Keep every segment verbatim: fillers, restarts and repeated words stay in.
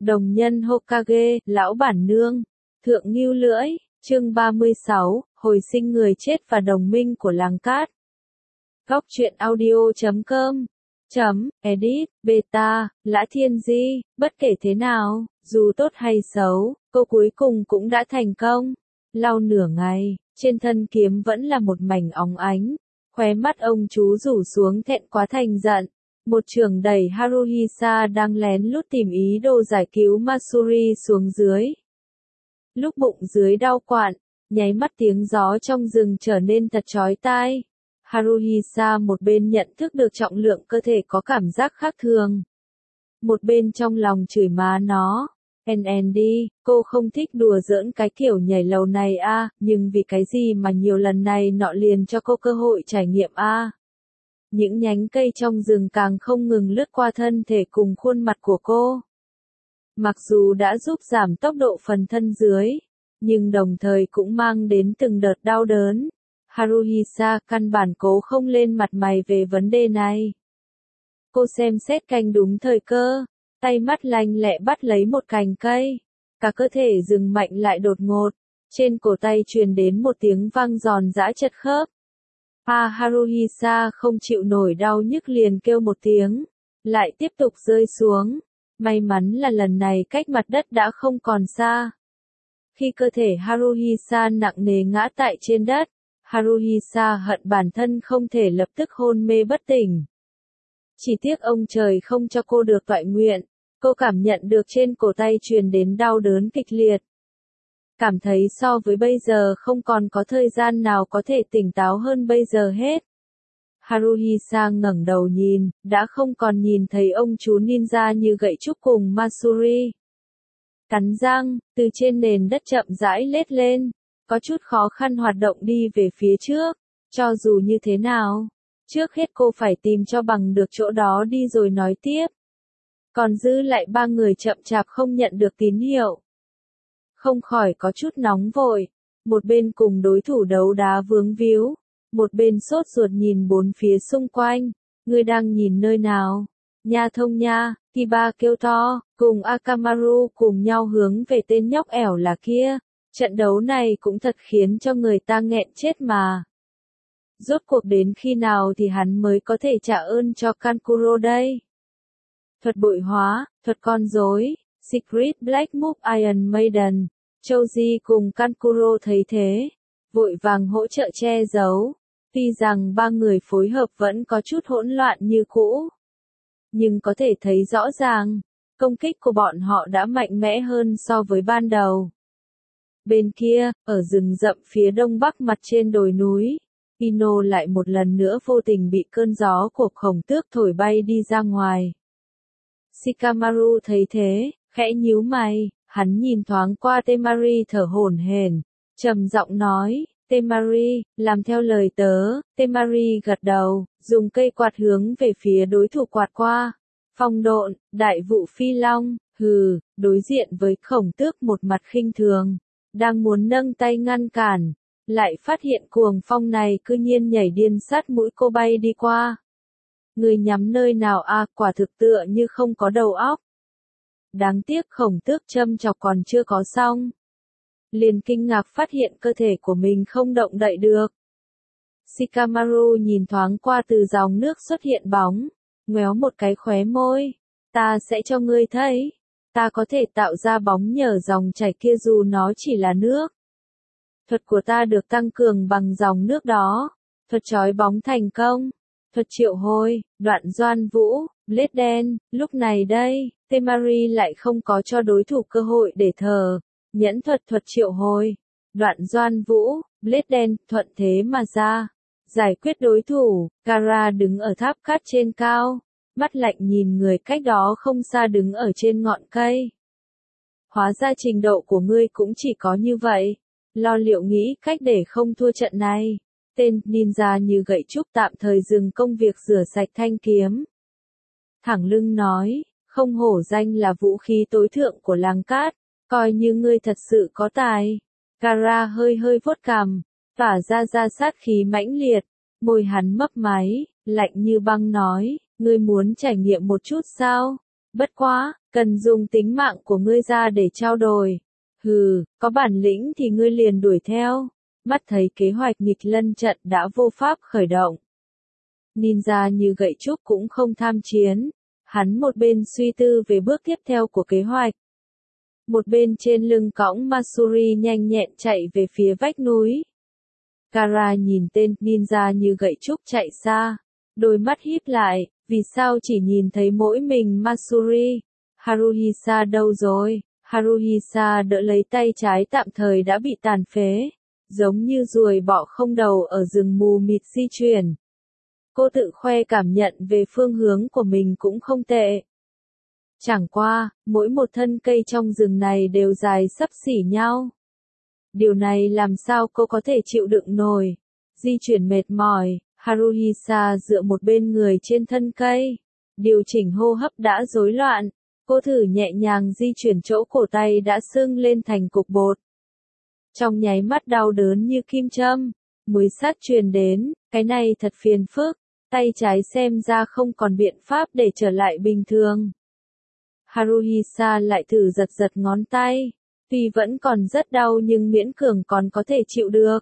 Đồng nhân Hokage, lão bản nương, thượng ngưu lưỡi, chương ba mươi sáu, hồi sinh người chết và đồng minh của làng cát. Góc truyện audio chấm com, chấm, edit, beta, Lã Thiên Di, bất kể thế nào, dù tốt hay xấu, cô cuối cùng cũng đã thành công. Lau nửa ngày, trên thân kiếm vẫn là một mảnh óng ánh, khóe mắt ông chú rủ xuống thẹn quá thành giận. Một trường đẩy Haruhisa đang lén lút tìm ý đồ giải cứu Masuri xuống dưới. Lúc bụng dưới đau quặn, nháy mắt tiếng gió trong rừng trở nên thật chói tai. Haruhisa một bên nhận thức được trọng lượng cơ thể có cảm giác khác thường. Một bên trong lòng chửi má nó. en en đê, cô không thích đùa giỡn cái kiểu nhảy lầu này a, à, nhưng vì cái gì mà nhiều lần này nọ liền cho cô cơ hội trải nghiệm a. À. Những nhánh cây trong rừng càng không ngừng lướt qua thân thể cùng khuôn mặt của cô. Mặc dù đã giúp giảm tốc độ phần thân dưới, nhưng đồng thời cũng mang đến từng đợt đau đớn. Haruhisa căn bản cố không lên mặt mày về vấn đề này. Cô xem xét canh đúng thời cơ, tay mắt lanh lẹ bắt lấy một cành cây. Cả cơ thể dừng mạnh lại đột ngột, trên cổ tay truyền đến một tiếng vang giòn giã chật khớp. A Haruhisa không chịu nổi đau nhức liền kêu một tiếng, lại tiếp tục rơi xuống. May mắn là lần này cách mặt đất đã không còn xa. Khi cơ thể Haruhisa nặng nề ngã tại trên đất, Haruhisa hận bản thân không thể lập tức hôn mê bất tỉnh. Chỉ tiếc ông trời không cho cô được toại nguyện, cô cảm nhận được trên cổ tay truyền đến đau đớn kịch liệt. Cảm thấy so với bây giờ không còn có thời gian nào có thể tỉnh táo hơn bây giờ hết. Haruhisa ngẩng đầu nhìn, đã không còn nhìn thấy ông chú ninja như gậy trúc cùng Masuri. Cắn răng, từ trên nền đất chậm rãi lết lên, có chút khó khăn hoạt động đi về phía trước. Cho dù như thế nào, trước hết cô phải tìm cho bằng được chỗ đó đi rồi nói tiếp. Còn dư lại ba người chậm chạp không nhận được tín hiệu. Không khỏi có chút nóng vội, một bên cùng đối thủ đấu đá vướng víu, một bên sốt ruột nhìn bốn phía xung quanh. Ngươi đang nhìn nơi nào? Nha thông nha, Kiba kêu to, cùng Akamaru cùng nhau hướng về tên nhóc ẻo là kia. Trận đấu này cũng thật khiến cho người ta nghẹn chết mà. Rốt cuộc đến khi nào thì hắn mới có thể trả ơn cho Kankuro đây? Thuật bội hóa, thuật con rối, Secret Black Move Iron Maiden, Choji cùng Kankuro thấy thế, vội vàng hỗ trợ che giấu. Tuy rằng ba người phối hợp vẫn có chút hỗn loạn như cũ, nhưng có thể thấy rõ ràng, công kích của bọn họ đã mạnh mẽ hơn so với ban đầu. Bên kia, ở rừng rậm phía đông bắc mặt trên đồi núi, Ino lại một lần nữa vô tình bị cơn gió của khổng tước thổi bay đi ra ngoài. Shikamaru thấy thế, khẽ nhíu mày, hắn nhìn thoáng qua Temari thở hổn hển, trầm giọng nói, Temari, làm theo lời tớ. Temari gật đầu, dùng cây quạt hướng về phía đối thủ quạt qua. Phong độn, đại vụ phi long, hừ, đối diện với khổng tước một mặt khinh thường, đang muốn nâng tay ngăn cản, lại phát hiện cuồng phong này cư nhiên nhảy điên sát mũi cô bay đi qua. Người nhắm nơi nào à, quả thực tựa như không có đầu óc. Đáng tiếc khổng tước châm chọc còn chưa có xong. Liền kinh ngạc phát hiện cơ thể của mình không động đậy được. Shikamaru nhìn thoáng qua từ dòng nước xuất hiện bóng, ngoéo một cái khóe môi. Ta sẽ cho ngươi thấy. Ta có thể tạo ra bóng nhờ dòng chảy kia dù nó chỉ là nước. Thuật của ta được tăng cường bằng dòng nước đó. Thuật trói bóng thành công. Thuật triệu hồi, đoạn doan vũ, blade đen. Lúc này đây, Temari lại không có cho đối thủ cơ hội để thở. Nhẫn thuật thuật triệu hồi, đoạn doan vũ, blade đen, thuận thế mà ra. Giải quyết đối thủ, Kara đứng ở tháp cát trên cao, mắt lạnh nhìn người cách đó không xa đứng ở trên ngọn cây. Hóa ra trình độ của ngươi cũng chỉ có như vậy. Lo liệu nghĩ cách để không thua trận này. Tên ninja như gậy trúc tạm thời dừng công việc rửa sạch thanh kiếm. Thẳng lưng nói, không hổ danh là vũ khí tối thượng của làng cát. Coi như ngươi thật sự có tài. Kara hơi hơi vuốt cằm, tỏa ra ra sát khí mãnh liệt, môi hắn mấp máy, lạnh như băng nói, ngươi muốn trải nghiệm một chút sao? Bất quá, Cần dùng tính mạng của ngươi ra để trao đổi. Hừ, có bản lĩnh thì ngươi liền đuổi theo. Mắt thấy kế hoạch nghịch lân trận đã vô pháp khởi động. Ninja như gậy trúc cũng không tham chiến. Hắn một bên suy tư về bước tiếp theo của kế hoạch. Một bên trên lưng cõng Masuri nhanh nhẹn chạy về phía vách núi. Gaara nhìn tên ninja như gậy trúc chạy xa. Đôi mắt híp lại, vì sao chỉ nhìn thấy mỗi mình Masuri? Haruhisa đâu rồi? Haruhisa đỡ lấy tay trái tạm thời đã bị tàn phế. Giống như ruồi bọ không đầu ở rừng mù mịt di chuyển. Cô tự khoe cảm nhận về phương hướng của mình cũng không tệ. Chẳng qua, mỗi một thân cây trong rừng này đều dài xấp xỉ nhau. Điều này làm sao cô có thể chịu đựng nổi? Di chuyển mệt mỏi, Haruhisa dựa một bên người trên thân cây. Điều chỉnh hô hấp đã rối loạn. Cô thử nhẹ nhàng di chuyển chỗ cổ tay đã sưng lên thành cục bột. Trong nháy mắt đau đớn như kim châm. Mũi sắt truyền đến, cái này thật phiền phức. Tay trái xem ra không còn biện pháp để trở lại bình thường. Haruhisa lại thử giật giật ngón tay. Tuy vẫn còn rất đau nhưng miễn cường còn có thể chịu được.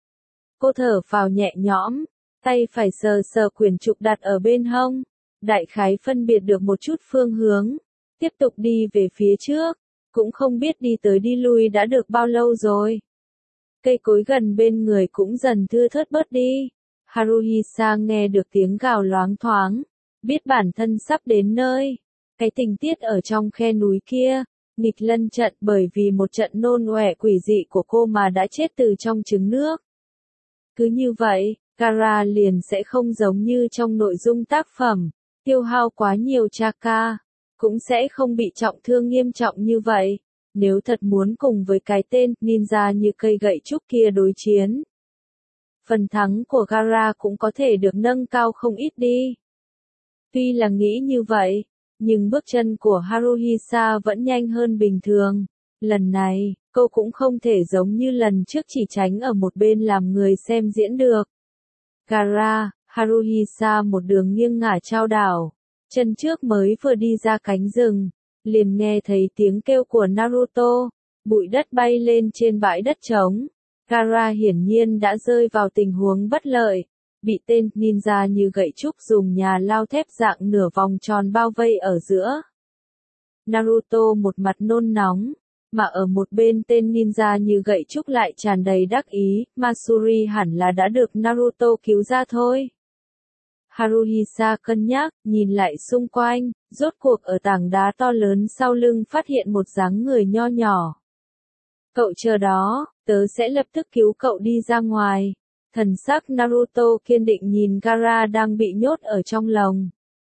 Cô thở phào nhẹ nhõm, tay phải sờ sờ quyển trục đặt ở bên hông. Đại khái phân biệt được một chút phương hướng. Tiếp tục đi về phía trước. Cũng không biết đi tới đi lui đã được bao lâu rồi. Cây cối gần bên người cũng dần thưa thớt bớt đi. Haruhisa nghe được tiếng gào loáng thoáng. Biết bản thân sắp đến nơi. Cái tình tiết ở trong khe núi kia. Nghịch lân trận bởi vì một trận nôn ọe quỷ dị của cô mà đã chết từ trong trứng nước. Cứ như vậy, Gaara liền sẽ không giống như trong nội dung tác phẩm, tiêu hao quá nhiều chakra, cũng sẽ không bị trọng thương nghiêm trọng như vậy. Nếu thật muốn cùng với cái tên ninja như cây gậy trúc kia đối chiến, phần thắng của Gaara cũng có thể được nâng cao không ít đi. Tuy là nghĩ như vậy, nhưng bước chân của Haruhisa vẫn nhanh hơn bình thường. Lần này, cô cũng không thể giống như lần trước chỉ tránh ở một bên làm người xem diễn được. Gaara, Haruhisa một đường nghiêng ngả chao đảo. Chân trước mới vừa đi ra cánh rừng, liền nghe thấy tiếng kêu của Naruto. Bụi đất bay lên trên bãi đất trống. Gaara hiển nhiên đã rơi vào tình huống bất lợi. Bị tên ninja như gậy trúc dùng nhà lao thép dạng nửa vòng tròn bao vây ở giữa. Naruto một mặt nôn nóng, mà ở một bên tên ninja như gậy trúc lại tràn đầy đắc ý, Masuri hẳn là đã được Naruto cứu ra thôi. Haruhisa cân nhắc, nhìn lại xung quanh, rốt cuộc ở tảng đá to lớn sau lưng phát hiện một dáng người nho nhỏ. Cậu chờ đó, tớ sẽ lập tức cứu cậu đi ra ngoài. Thần sắc Naruto kiên định nhìn Gaara đang bị nhốt ở trong lồng.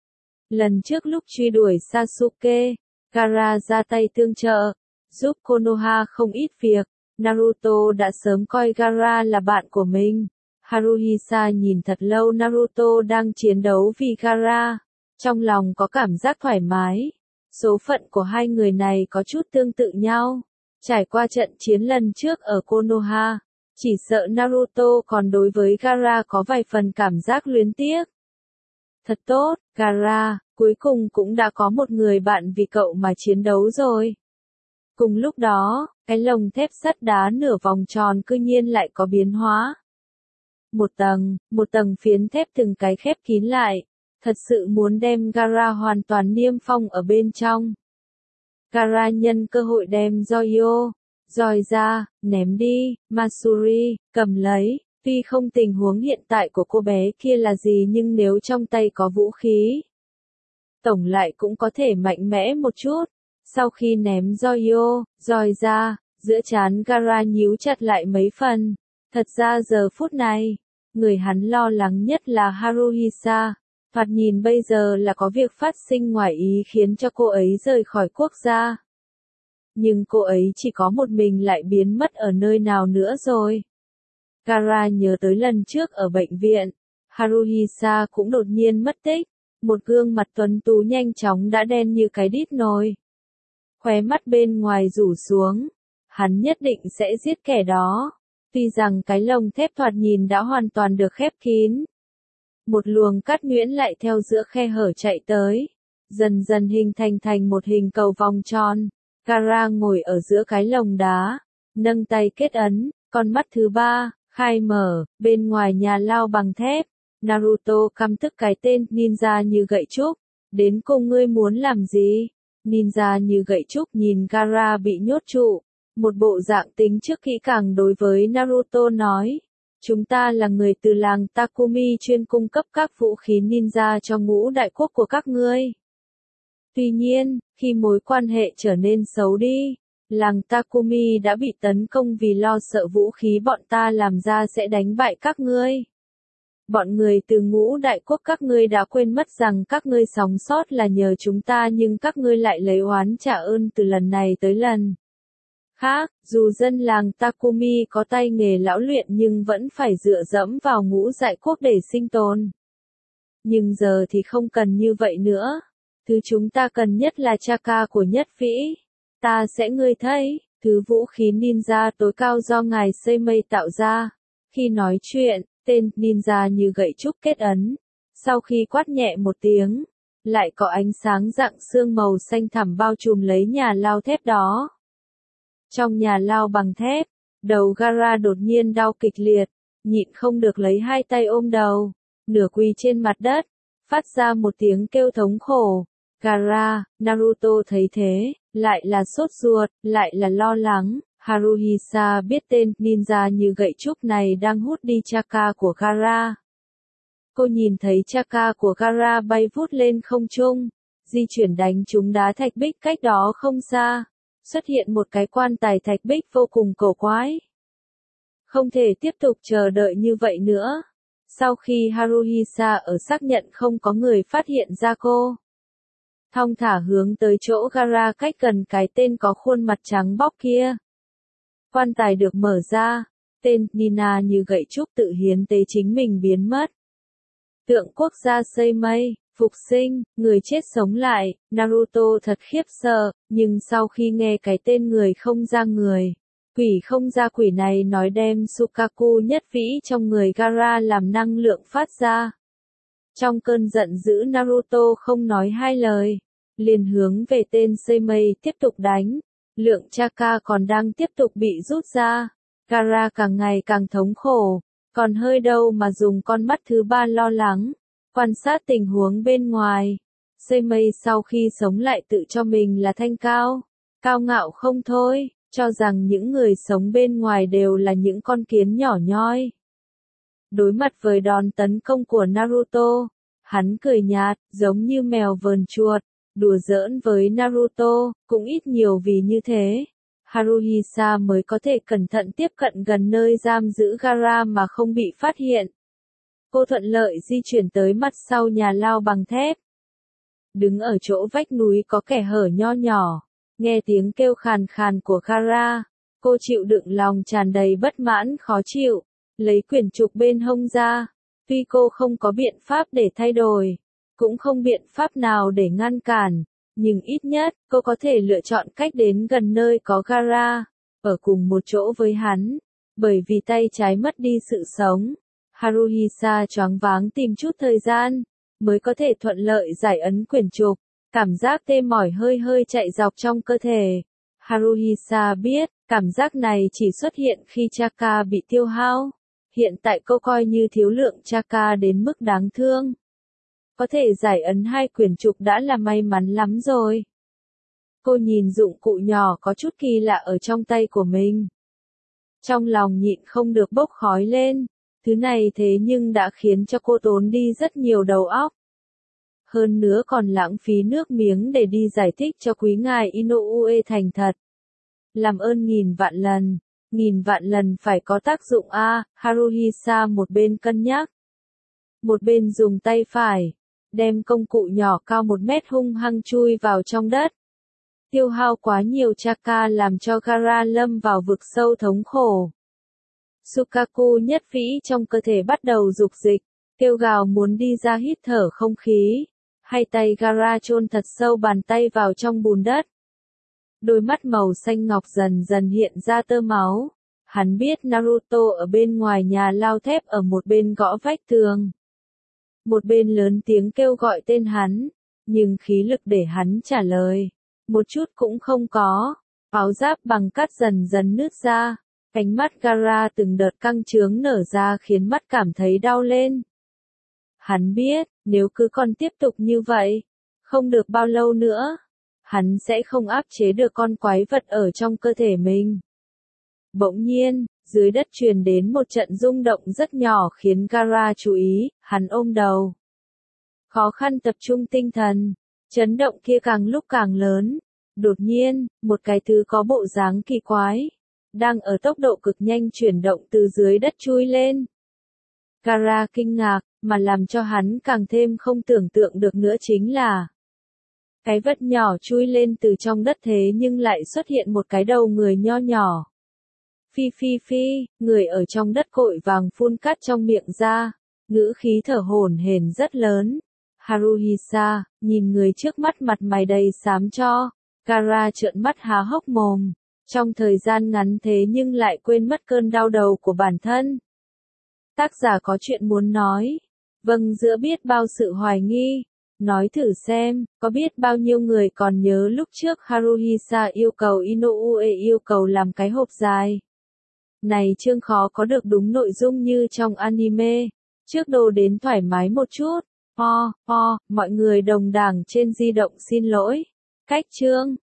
Lần trước lúc truy đuổi Sasuke, Gaara ra tay tương trợ, giúp Konoha không ít việc. Naruto đã sớm coi Gaara là bạn của mình. Haruhisa nhìn thật lâu Naruto đang chiến đấu vì Gaara. Trong lòng có cảm giác thoải mái. Số phận của hai người này có chút tương tự nhau. Trải qua trận chiến lần trước ở Konoha, chỉ sợ Naruto còn đối với Gaara có vài phần cảm giác luyến tiếc. Thật tốt, Gaara, cuối cùng cũng đã có một người bạn vì cậu mà chiến đấu rồi. Cùng lúc đó, cái lồng thép sắt đá nửa vòng tròn cư nhiên lại có biến hóa. Một tầng, một tầng phiến thép từng cái khép kín lại, thật sự muốn đem Gaara hoàn toàn niêm phong ở bên trong. Gaara nhân cơ hội đem Zoyo, roi ra, ném đi, Masuri, cầm lấy. Tuy không tình huống hiện tại của cô bé kia là gì nhưng nếu trong tay có vũ khí, tổng lại cũng có thể mạnh mẽ một chút. Sau khi ném Zoyo, roi ra, giữa trán Gaara nhíu chặt lại mấy phần. Thật ra giờ phút này, người hắn lo lắng nhất là Haruhisa. Thoạt nhìn bây giờ là có việc phát sinh ngoài ý khiến cho cô ấy rời khỏi quốc gia. Nhưng cô ấy chỉ có một mình lại biến mất ở nơi nào nữa rồi. Gaara nhớ tới lần trước ở bệnh viện, Haruhisa cũng đột nhiên mất tích. Một gương mặt tuấn tú nhanh chóng đã đen như cái đít nồi. Khóe mắt bên ngoài rủ xuống. Hắn nhất định sẽ giết kẻ đó. Tuy rằng cái lồng thép thoạt nhìn đã hoàn toàn được khép kín. Một luồng cát nhuyễn lại theo giữa khe hở chạy tới. dần dần hình thành thành một hình cầu vòng tròn. Gaara ngồi ở giữa cái lồng đá, nâng tay kết ấn, con mắt thứ ba, khai mở, bên ngoài nhà lao bằng thép. Naruto căm tức cái tên ninja như gậy trúc. Đến cùng ngươi muốn làm gì? Ninja như gậy trúc nhìn Gaara bị nhốt trụ. Một bộ dạng tính trước kỹ càng đối với Naruto nói. Chúng ta là người từ làng Takumi chuyên cung cấp các vũ khí ninja cho ngũ đại quốc của các ngươi. Tuy nhiên, khi mối quan hệ trở nên xấu đi, làng Takumi đã bị tấn công vì lo sợ vũ khí bọn ta làm ra sẽ đánh bại các ngươi. Bọn người từ ngũ đại quốc các ngươi đã quên mất rằng các ngươi sống sót là nhờ chúng ta, nhưng các ngươi lại lấy oán trả ơn từ lần này tới lần khác. Dù dân làng Takumi có tay nghề lão luyện nhưng vẫn phải dựa dẫm vào ngũ đại quốc để sinh tồn. Nhưng giờ thì không cần như vậy nữa. Thứ chúng ta cần nhất là chakra của nhất vĩ. Ta sẽ ngươi thấy, thứ vũ khí ninja tối cao do ngài Seimei tạo ra. Khi nói chuyện, tên ninja như gậy trúc kết ấn. Sau khi quát nhẹ một tiếng, lại có ánh sáng dạng sương màu xanh thẳm bao trùm lấy nhà lao thép đó. Trong nhà lao bằng thép, đầu Gaara đột nhiên đau kịch liệt, nhịn không được lấy hai tay ôm đầu, nửa quỳ trên mặt đất, phát ra một tiếng kêu thống khổ. Gaara, Naruto thấy thế, lại là sốt ruột, lại là lo lắng. Haruhisa biết tên ninja như gậy trúc này đang hút đi chakra của Gaara. Cô nhìn thấy chakra của Gaara bay vút lên không trung, di chuyển đánh trúng đá thạch bích cách đó không xa. Xuất hiện một cái quan tài thạch bích vô cùng cổ quái. Không thể tiếp tục chờ đợi như vậy nữa. Sau khi Haruhisa ở xác nhận không có người phát hiện ra cô, thong thả hướng tới chỗ Gaara cách gần cái tên có khuôn mặt trắng bóc kia. Quan tài được mở ra, tên Nina như gậy trúc tự hiến tế chính mình biến mất. Tượng quốc gia Seimei, phục sinh, người chết sống lại. Naruto thật khiếp sợ, nhưng sau khi nghe cái tên người không ra người, quỷ không ra quỷ này nói đem Sukaku nhất vĩ trong người Gaara làm năng lượng phát ra. Trong cơn giận dữ Naruto không nói hai lời, liền hướng về tên Seimei tiếp tục đánh. Lượng chakra còn đang tiếp tục bị rút ra. Gaara càng ngày càng thống khổ, còn hơi đâu mà dùng con mắt thứ ba lo lắng, quan sát tình huống bên ngoài. Seimei sau khi sống lại tự cho mình là thanh cao, cao ngạo không thôi, cho rằng những người sống bên ngoài đều là những con kiến nhỏ nhoi. Đối mặt với đòn tấn công của Naruto, hắn cười nhạt, giống như mèo vờn chuột, đùa giỡn với Naruto, cũng ít nhiều vì như thế, Haruhisa mới có thể cẩn thận tiếp cận gần nơi giam giữ Gaara mà không bị phát hiện. Cô thuận lợi di chuyển tới mặt sau nhà lao bằng thép. Đứng ở chỗ vách núi có kẻ hở nho nhỏ, nghe tiếng kêu khàn khàn của Gaara, cô chịu đựng lòng tràn đầy bất mãn khó chịu, lấy quyển trục bên hông ra. Tuy cô không có biện pháp để thay đổi, cũng không biện pháp nào để ngăn cản, nhưng ít nhất, cô có thể lựa chọn cách đến gần nơi có Gaara, ở cùng một chỗ với hắn, bởi vì tay trái mất đi sự sống. Haruhisa choáng váng tìm chút thời gian, mới có thể thuận lợi giải ấn quyển trục, cảm giác tê mỏi hơi hơi chạy dọc trong cơ thể. Haruhisa biết, cảm giác này chỉ xuất hiện khi chakra bị tiêu hao. Hiện tại cô coi như thiếu lượng chakra đến mức đáng thương. Có thể giải ấn hai quyển trục đã là may mắn lắm rồi. Cô nhìn dụng cụ nhỏ có chút kỳ lạ ở trong tay của mình. Trong lòng nhịn không được bốc khói lên. Thứ này thế nhưng đã khiến cho cô tốn đi rất nhiều đầu óc. Hơn nữa còn lãng phí nước miếng để đi giải thích cho quý ngài Inoue thành thật. Làm ơn nghìn vạn lần, nghìn vạn lần phải có tác dụng a. Haruhisa một bên cân nhắc, một bên dùng tay phải, đem công cụ nhỏ cao một mét hung hăng chui vào trong đất. Tiêu hao quá nhiều chakra làm cho Gaara lâm vào vực sâu thống khổ. Sukaku nhất vĩ trong cơ thể bắt đầu dục dịch, kêu gào muốn đi ra hít thở không khí. Hai tay Gaara chôn thật sâu bàn tay vào trong bùn đất. Đôi mắt màu xanh ngọc dần dần hiện ra tơ máu. Hắn biết Naruto ở bên ngoài nhà lao thép ở một bên gõ vách tường. Một bên lớn tiếng kêu gọi tên hắn. nhưng khí lực để hắn trả lời, một chút cũng không có. Áo giáp bằng cát dần dần nứt ra, cánh mắt Gaara từng đợt căng trướng nở ra khiến mắt cảm thấy đau lên. Hắn biết, nếu cứ còn tiếp tục như vậy, không được bao lâu nữa, hắn sẽ không áp chế được con quái vật ở trong cơ thể mình. Bỗng nhiên, dưới đất truyền đến một trận rung động rất nhỏ khiến Gaara chú ý, hắn ôm đầu. Khó khăn tập trung tinh thần, chấn động kia càng lúc càng lớn. Đột nhiên, một cái thứ có bộ dáng kỳ quái, đang ở tốc độ cực nhanh chuyển động từ dưới đất chui lên. Gaara kinh ngạc, mà làm cho hắn càng thêm không tưởng tượng được nữa chính là cái vật nhỏ chui lên từ trong đất thế nhưng lại xuất hiện một cái đầu người nho nhỏ. Phi phi phi, người ở trong đất cội vàng phun cát trong miệng ra, ngữ khí thở hổn hển rất lớn. Haruhisa, nhìn người trước mắt mặt mày đầy xám cho, Gaara trợn mắt há hốc mồm, trong thời gian ngắn thế nhưng lại quên mất cơn đau đầu của bản thân. Tác giả có chuyện muốn nói. Vâng, giữa biết bao sự hoài nghi. Nói thử xem, có biết bao nhiêu người còn nhớ lúc trước Haruhisa yêu cầu Inoue yêu cầu làm cái hộp dài. Này chương khó có được đúng nội dung như trong anime. Trước đồ đến thoải mái một chút. Ho, ho, mọi người đồng đảng trên di động xin lỗi. Cách chương.